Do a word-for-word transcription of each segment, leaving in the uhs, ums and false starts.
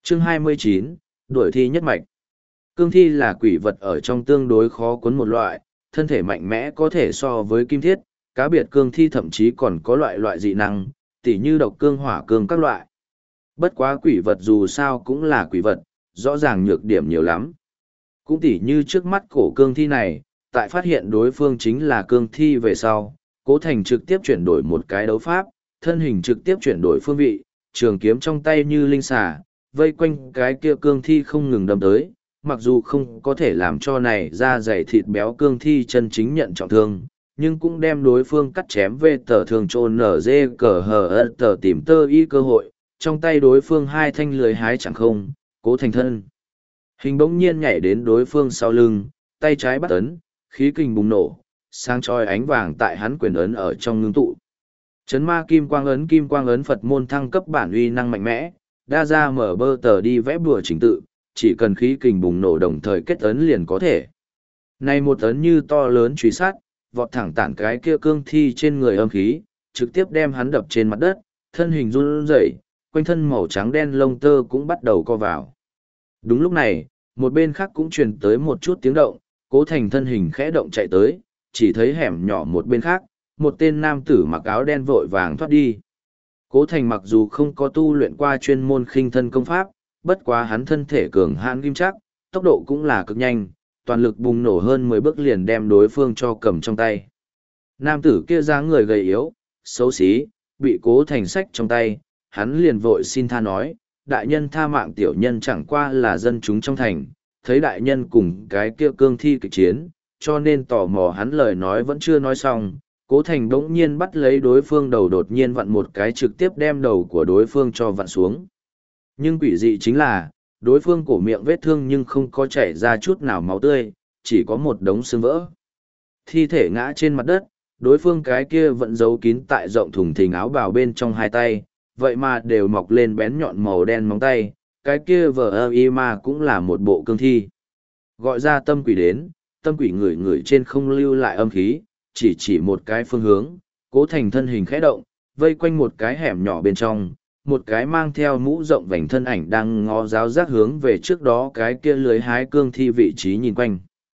Chương hai mươi chín, đuổi thi nhất mạch. Cương thi là quỷ vật ở trong tương đối khó cuốn một loại, thân thể mạnh mẽ có thể so với kim thiết, cá biệt cương thi thậm chí còn có loại loại dị năng, tỉ như độc cương hỏa cương các loại. Bất quá quỷ vật dù sao cũng là quỷ vật, rõ ràng nhược điểm nhiều lắm. Cũng tỉ như trước mắt cổ cương thi này, tại phát hiện đối phương chính là cương thi về sau, Cố Thành trực tiếp chuyển đổi một cái đấu pháp, thân hình trực tiếp chuyển đổi phương vị, trường kiếm trong tay như linh xà, vây quanh cái kia cương thi không ngừng đâm tới, mặc dù không có thể làm cho này ra dày thịt béo cương thi chân chính nhận trọng thương, nhưng cũng đem đối phương cắt chém về tờ thường trôn nở dê cờ hờ ớt tờ tìm tơ y cơ hội, trong tay đối phương hai thanh lưới hái chẳng không, Cố Thành thân. Hình bỗng nhiên nhảy đến đối phương sau lưng, tay trái bắt ấn, khí kình bùng nổ, sáng chói ánh vàng tại hắn quyền ấn ở trong ngưng tụ. Chấn ma kim quang ấn kim quang ấn Phật môn thăng cấp bản uy năng mạnh mẽ, đa ra mở bơ tờ đi vẽ bùa trình tự, chỉ cần khí kình bùng nổ đồng thời kết ấn liền có thể. Này một ấn như to lớn truy sát, vọt thẳng tản cái kia cương thi trên người âm khí, trực tiếp đem hắn đập trên mặt đất, thân hình run rẩy, quanh thân màu trắng đen lông tơ cũng bắt đầu co vào. Đúng lúc này, một bên khác cũng truyền tới một chút tiếng động, Cố Thành thân hình khẽ động chạy tới, chỉ thấy hẻm nhỏ một bên khác, một tên nam tử mặc áo đen vội vàng thoát đi. Cố Thành mặc dù không có tu luyện qua chuyên môn khinh thân công pháp, bất quá hắn thân thể cường hãn kim chắc, tốc độ cũng là cực nhanh, toàn lực bùng nổ hơn mười bước liền đem đối phương cho cầm trong tay. Nam tử kia dáng người gầy yếu, xấu xí, bị Cố Thành xách trong tay, hắn liền vội xin tha nói, đại nhân tha mạng tiểu nhân chẳng qua là dân chúng trong thành, thấy đại nhân cùng cái kia cương thi kịch chiến, cho nên tò mò hắn lời nói vẫn chưa nói xong, Cố Thành đống nhiên bắt lấy đối phương đầu đột nhiên vặn một cái trực tiếp đem đầu của đối phương cho vặn xuống. Nhưng quỷ dị chính là, đối phương cổ miệng vết thương nhưng không có chảy ra chút nào máu tươi, chỉ có một đống xương vỡ. Thi thể ngã trên mặt đất, đối phương cái kia vẫn giấu kín tại rộng thùng thình áo bào bên trong hai tay, vậy mà đều mọc lên bén nhọn màu đen móng tay, cái kia vờ ơ y mà cũng là một bộ cương thi. Gọi ra tâm quỷ đến, tâm quỷ người người trên không lưu lại âm khí, chỉ chỉ một cái phương hướng, Cố Thành thân hình khẽ động, vây quanh một cái hẻm nhỏ bên trong, một cái mang theo mũ rộng vành thân ảnh đang ngó giáo giác hướng về trước đó cái kia lưới hái cương thi vị trí nhìn quanh.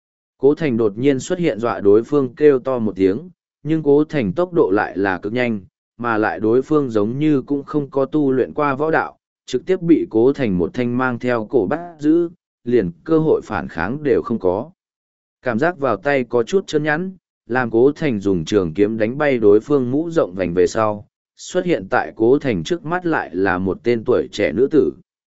Cố Thành đột nhiên xuất hiện dọa đối phương kêu to một tiếng, nhưng Cố Thành tốc độ lại là cực nhanh, mà lại đối phương giống như cũng không có tu luyện qua võ đạo, trực tiếp bị Cố Thành một thanh mang theo cổ bắt giữ, liền cơ hội phản kháng đều không có. Cảm giác vào tay có chút chân nhẵn, làm Cố Thành dùng trường kiếm đánh bay đối phương mũ rộng vành về sau, xuất hiện tại Cố Thành trước mắt lại là một tên tuổi trẻ nữ tử.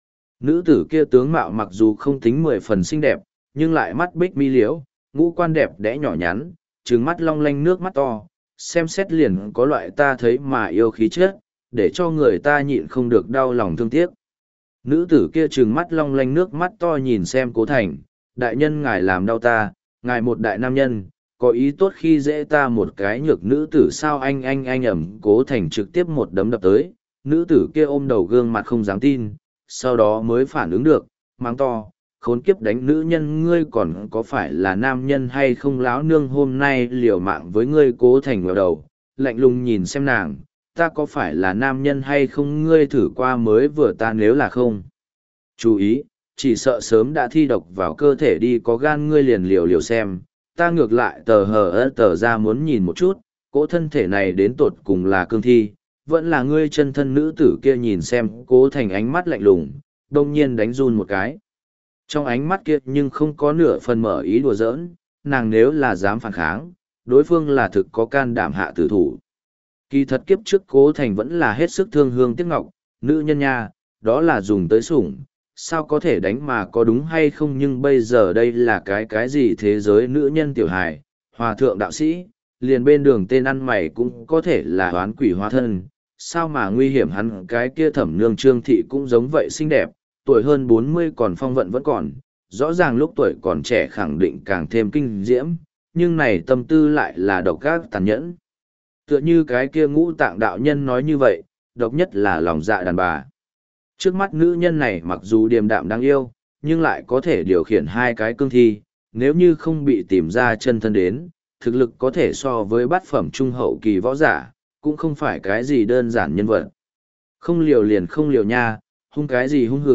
Nữ tử kia tướng mạo mặc dù không tính mười phần xinh đẹp, nhưng lại mắt bích mi liễu, ngũ quan đẹp đẽ nhỏ nhắn, trừng mắt long lanh nước mắt to, xem xét liền có loại ta thấy mà yêu khí chất, để cho người ta nhịn không được đau lòng thương tiếc. Nữ tử kia trừng mắt long lanh nước mắt to nhìn xem Cố Thành, đại nhân ngài làm đau ta, ngài một đại nam nhân, có ý tốt khi dễ ta một cái nhược nữ tử sao anh anh anh ẩm. Cố Thành trực tiếp một đấm đập tới, nữ tử kia ôm đầu gương mặt không dám tin, sau đó mới phản ứng được, mắng to, khốn kiếp đánh nữ nhân ngươi còn có phải là nam nhân hay không, láo nương hôm nay liều mạng với ngươi. Cố Thành ngẩng đầu, lạnh lùng nhìn xem nàng, ta có phải là nam nhân hay không, ngươi thử qua mới vừa, ta nếu là không chú ý, chỉ sợ sớm đã thi độc vào cơ thể đi, có gan ngươi liền liều liều xem, ta ngược lại tờ hờ ớt tờ ra muốn nhìn một chút, cỗ thân thể này đến tột cùng là cương thi, vẫn là ngươi chân thân. Nữ tử kia nhìn xem Cố Thành ánh mắt lạnh lùng, đông nhiên đánh run một cái. Trong ánh mắt kia nhưng không có nửa phần mở ý đùa giỡn, nàng nếu là dám phản kháng, đối phương là thực có can đảm hạ tử thủ. Kỳ thật kiếp trước Cố Thành vẫn là hết sức thương hương tiếc ngọc, nữ nhân nha, đó là dùng tới sủng, sao có thể đánh mà có đúng hay không, nhưng bây giờ đây là cái cái gì thế giới nữ nhân tiểu hài, hòa thượng đạo sĩ, liền bên đường tên ăn mày cũng có thể là oán quỷ hóa thân, sao mà nguy hiểm. Hắn cái kia Thẩm Nương Trương Thị cũng giống vậy xinh đẹp, tuổi hơn bốn mươi còn phong vận vẫn còn, rõ ràng lúc tuổi còn trẻ khẳng định càng thêm kinh diễm, nhưng này tâm tư lại là độc ác tàn nhẫn. Tựa như cái kia Ngũ Tạng đạo nhân nói như vậy, độc nhất là lòng dạ đàn bà. Trước mắt nữ nhân này mặc dù điềm đạm đáng yêu, nhưng lại có thể điều khiển hai cái cương thi, nếu như không bị tìm ra chân thân đến, thực lực có thể so với bát phẩm trung hậu kỳ võ giả, cũng không phải cái gì đơn giản nhân vật. Không liều liền không liều nha, hung cái gì hung hử,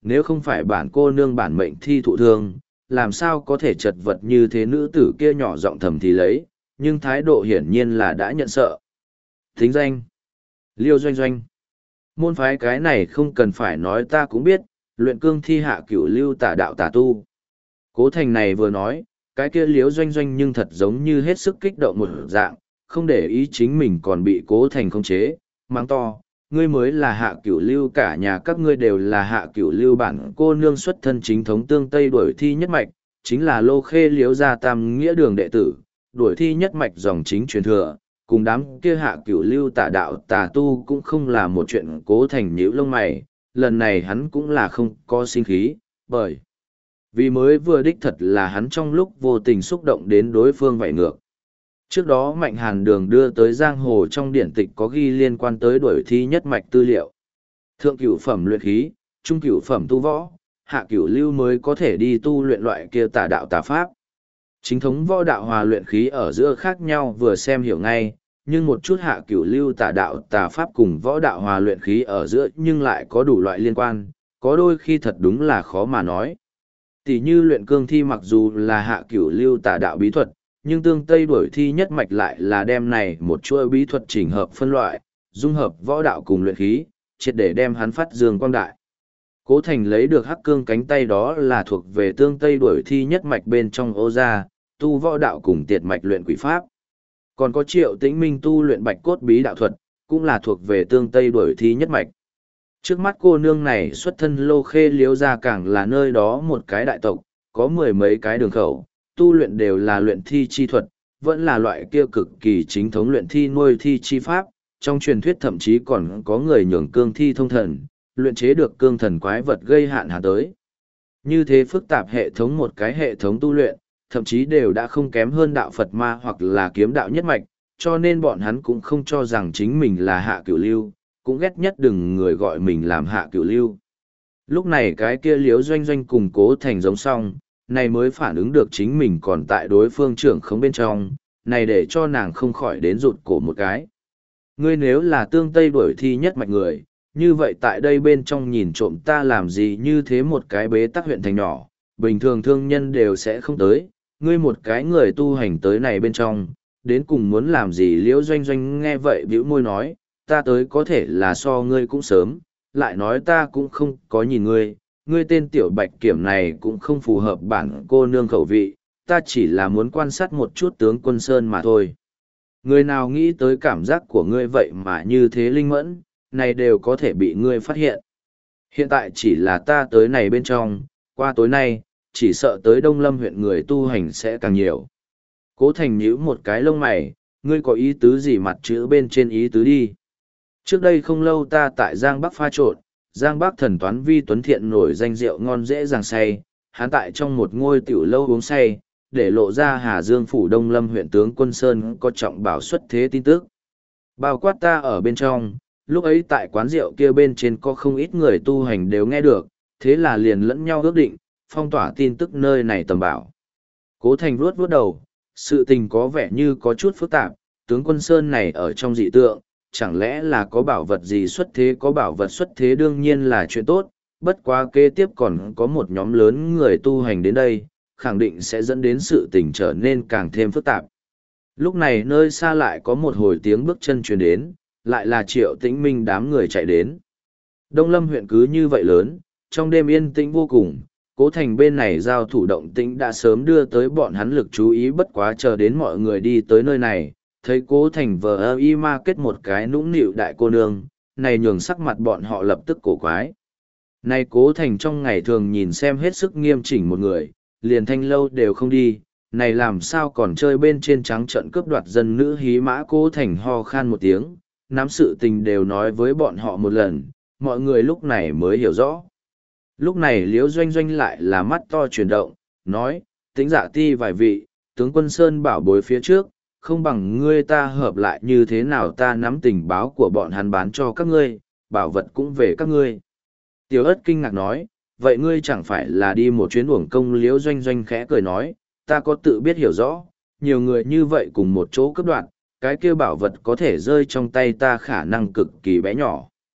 nếu không phải bản cô nương bản mệnh thi thụ thương, làm sao có thể chật vật như thế. Nữ tử kia nhỏ giọng thầm thì lấy, nhưng thái độ hiển nhiên là đã nhận sợ. Thính danh: Liêu Doanh Doanh. Môn phái cái này không cần phải nói ta cũng biết, luyện cương thi hạ cửu lưu tả đạo tà tu. Cố Thành này vừa nói, cái kia Liêu Doanh Doanh nhưng thật giống như hết sức kích động một dạng, không để ý chính mình còn bị Cố Thành khống chế, mang to, ngươi mới là hạ cửu lưu, cả nhà các ngươi đều là hạ cửu lưu. Bản cô nương xuất thân chính thống tương Tây đuổi thi nhất mạch, chính là Lô Khê Liếu gia tam nghĩa đường đệ tử, đuổi thi nhất mạch dòng chính truyền thừa, cùng đám kia hạ cửu lưu tà đạo tà tu cũng không là một chuyện. Cố Thành nhíu lông mày, lần này hắn cũng là không có sinh khí, bởi vì mới vừa đích thật là hắn trong lúc vô tình xúc động đến đối phương vậy ngược. Trước đó Mạnh Hàn Đường đưa tới giang hồ trong điển tịch có ghi liên quan tới đuổi thi nhất mạch tư liệu. Thượng cửu phẩm luyện khí, trung cửu phẩm tu võ, hạ cửu lưu mới có thể đi tu luyện loại kia tà đạo tà pháp. Chính thống võ đạo hòa luyện khí ở giữa khác nhau vừa xem hiểu ngay, nhưng một chút hạ cửu lưu tà đạo tà pháp cùng võ đạo hòa luyện khí ở giữa nhưng lại có đủ loại liên quan, có đôi khi thật đúng là khó mà nói. Tỷ như luyện cương thi mặc dù là hạ cửu lưu tà đạo bí thuật, nhưng tương Tây đuổi thi nhất mạch lại là đem này một chuỗi bí thuật chỉnh hợp phân loại, dung hợp võ đạo cùng luyện khí, triệt để đem hắn phát dương quang đại. Cố Thành lấy được hắc cương cánh tay đó là thuộc về tương Tây đuổi thi nhất mạch bên trong ô gia, tu võ đạo cùng tiệt mạch luyện quỷ pháp. Còn có Triệu Tĩnh Minh tu luyện bạch cốt bí đạo thuật, cũng là thuộc về tương Tây đuổi thi nhất mạch. Trước mắt cô nương này xuất thân Lô Khê Liếu gia càng là nơi đó một cái đại tộc, có mười mấy cái đường khẩu, tu luyện đều là luyện thi chi thuật, vẫn là loại kia cực kỳ chính thống luyện thi nuôi thi chi pháp. Trong truyền thuyết thậm chí còn có người nhường cương thi thông thần, luyện chế được cương thần quái vật gây hạn hán tới. Như thế phức tạp hệ thống một cái hệ thống tu luyện, thậm chí đều đã không kém hơn đạo Phật ma hoặc là kiếm đạo nhất mạch, cho nên bọn hắn cũng không cho rằng chính mình là hạ cửu lưu, cũng ghét nhất đừng người gọi mình làm hạ cửu lưu. Lúc này cái kia Liếu Doanh Doanh cùng Cố Thành giống xong, này mới phản ứng được chính mình còn tại đối phương trưởng không bên trong, này để cho nàng không khỏi đến rụt cổ một cái. Ngươi nếu là tương Tây đuổi thi nhất mạch người, như vậy tại đây bên trong nhìn trộm ta làm gì? Như thế một cái bế tắc huyện thành nhỏ, bình thường thương nhân đều sẽ không tới, ngươi một cái người tu hành tới này bên trong, đến cùng muốn làm gì? Liễu Doanh Doanh nghe vậy bĩu môi nói, ta tới có thể là so ngươi cũng sớm, lại nói ta cũng không có nhìn ngươi, ngươi tên tiểu bạch kiểm này cũng không phù hợp bản cô nương khẩu vị, ta chỉ là muốn quan sát một chút tướng quân Sơn mà thôi. Người nào nghĩ tới cảm giác của ngươi vậy mà như thế linh mẫn, này đều có thể bị ngươi phát hiện. Hiện tại chỉ là ta tới này bên trong, qua tối nay, chỉ sợ tới Đông Lâm huyện người tu hành sẽ càng nhiều. Cố Thành nhíu một cái lông mày, ngươi có ý tứ gì? Mặt chữ bên trên ý tứ đi. Trước đây không lâu ta tại Giang Bắc pha trộn, Giang Bắc thần toán Vi Tuấn Thiện nổi danh rượu ngon dễ dàng say, hắn tại trong một ngôi tiểu lâu uống say, để lộ ra Hà Dương phủ Đông Lâm huyện tướng quân Sơn có trọng bảo xuất thế tin tức. Bao quát ta ở bên trong, lúc ấy tại quán rượu kia bên trên có không ít người tu hành đều nghe được, thế là liền lẫn nhau ước định, phong tỏa tin tức nơi này tầm bảo. Cố Thành vuốt vuốt đầu, sự tình có vẻ như có chút phức tạp, tướng quân Sơn này ở trong dị tượng, chẳng lẽ là có bảo vật gì xuất thế? Có bảo vật xuất thế đương nhiên là chuyện tốt, bất quá kế tiếp còn có một nhóm lớn người tu hành đến đây, khẳng định sẽ dẫn đến sự tình trở nên càng thêm phức tạp. Lúc này nơi xa lại có một hồi tiếng bước chân truyền đến, lại là Triệu Tĩnh Minh đám người chạy đến. Đông Lâm huyện cứ như vậy lớn, trong đêm yên tĩnh vô cùng, Cố Thành bên này giao thủ động tĩnh đã sớm đưa tới bọn hắn lực chú ý, bất quá chờ đến mọi người đi tới nơi này, thấy Cố Thành vờ y ma kết một cái nũng nịu đại cô nương, này nhường sắc mặt bọn họ lập tức cổ quái. Này Cố Thành trong ngày thường nhìn xem hết sức nghiêm chỉnh một người, liền thanh lâu đều không đi, này làm sao còn chơi bên trên trắng trận cướp đoạt dân nữ hí mã? Cố Thành ho khan một tiếng, nắm sự tình đều nói với bọn họ một lần, mọi người lúc này mới hiểu rõ. Lúc này Liễu Doanh Doanh lại là mắt to chuyển động, nói, Tĩnh Dạ ti vài vị, tướng quân Sơn bảo bối phía trước, không bằng ngươi ta hợp lại như thế nào? Ta nắm tình báo của bọn hắn bán cho các ngươi, bảo vật cũng về các ngươi. Tiểu Ất kinh ngạc nói, vậy ngươi chẳng phải là đi một chuyến uổng công? Liễu Doanh Doanh khẽ cười nói, ta có tự biết hiểu rõ, nhiều người như vậy cùng một chỗ cướp đoạt, cái kia bảo vật có thể rơi trong tay ta khả năng cực kỳ bé nhỏ.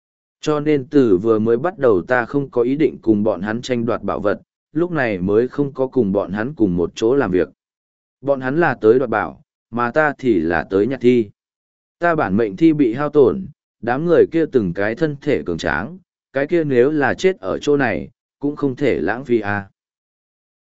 Cho nên từ vừa mới bắt đầu ta không có ý định cùng bọn hắn tranh đoạt bảo vật, lúc này mới không có cùng bọn hắn cùng một chỗ làm việc. Bọn hắn là tới đoạt bảo, mà ta thì là tới nhặt thi. Ta bản mệnh thi bị hao tổn, đám người kia từng cái thân thể cường tráng, cái kia nếu là chết ở chỗ này, cũng không thể lãng phí à.